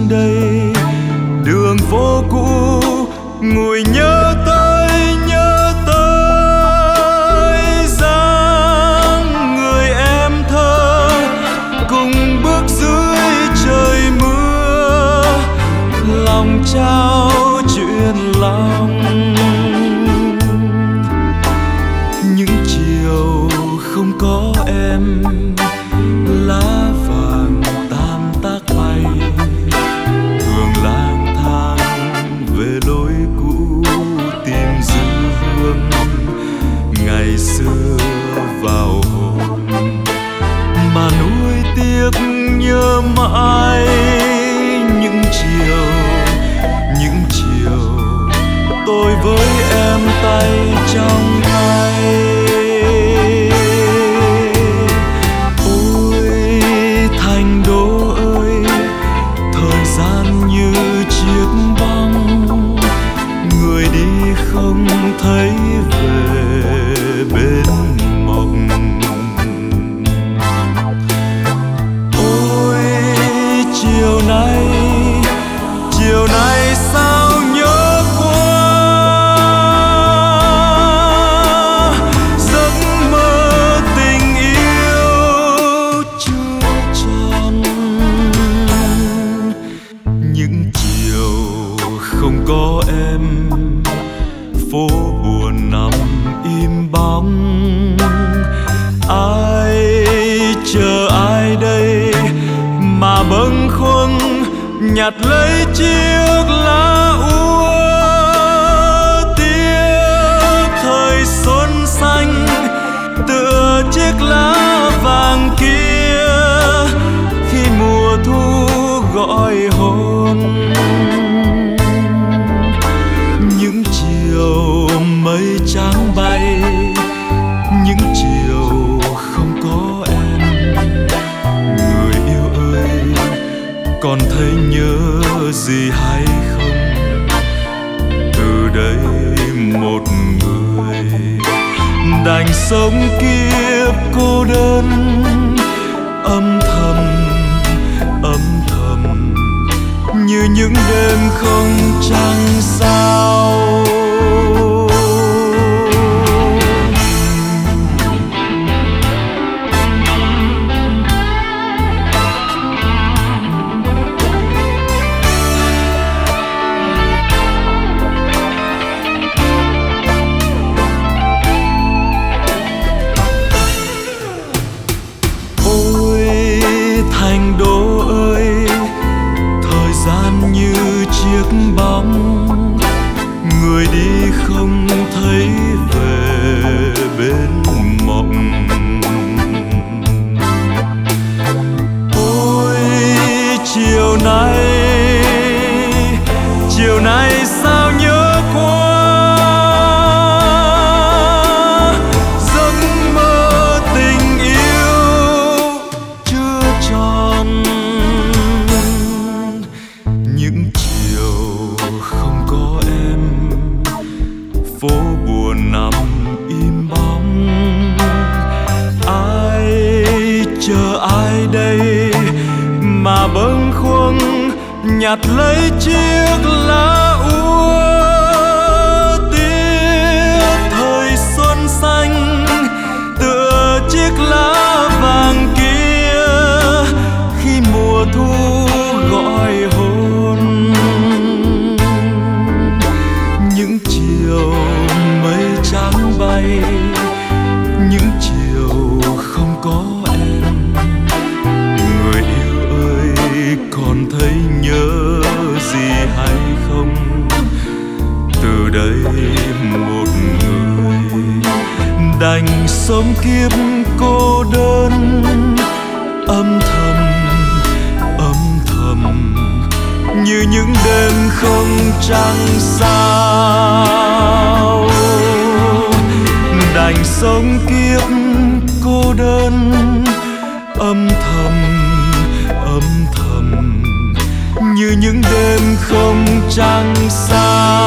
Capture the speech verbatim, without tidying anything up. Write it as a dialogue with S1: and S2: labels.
S1: trên đây, đường phố cũ ngồi nhớ tới nhớ tới dáng người em thơ cùng bước dưới trời mưa, lòng trao chuyện lòng. Những chiều không có em, lá vàng tan tác bay, thường lang thang về lối cũ tìm dư hương ngày xưa vào hồn, mà nuối tiếc nhớ mãi những chiều những chiều tôi với em tay trong tay. Ôi thành đô ơi, thời gian như chiếc bóng, người đi không thấy về bên mộng. Ôi chiều nay chiều nay sao nhớ quá, giấc mơ tình yêu chưa tròn. Những chiều không có em, phố buồn nằm im bóng. Ai chờ ai đây mà bâng khuâng nhặt lấy chiếc lá úa, tiếc thời xuân xanh tựa chiếc lá vàng kia khi mùa thu gọi hồn. Những chiều mây trắng bay, những chiều không có em, người yêu ơi còn thấy nhớ gì hay không? Từ đây một người đành sống kiếp cô đơn, âm thầm âm thầm như những đêm không trăng sao. Thành đô ơi, thời gian như chiếc bóng, người đi không thấy về bên mộng. Ôi chiều nay chiều nay sao nhớ quá, giấc mơ tình yêu chưa tròn. Những chiều không có em, phố buồn nằm im bóng. Ai chờ ai đây mà bâng khuâng nhặt lấy chiếc lá úa, tiếc thời xuân xanh tựa chiếc lá vàng kia khi mùa thu gọi hồn. Những chiều mây trắng bay, những chiều không có em, người yêu ơi còn thấy nhớ gì hay không? Từ đây một người đành sống kiếp cô đơn, âm thầm âm thầm như những đêm không trăng sao. Đành sống kiếp cô đơn, âm thầm âm thầm như những đêm không trăng sao.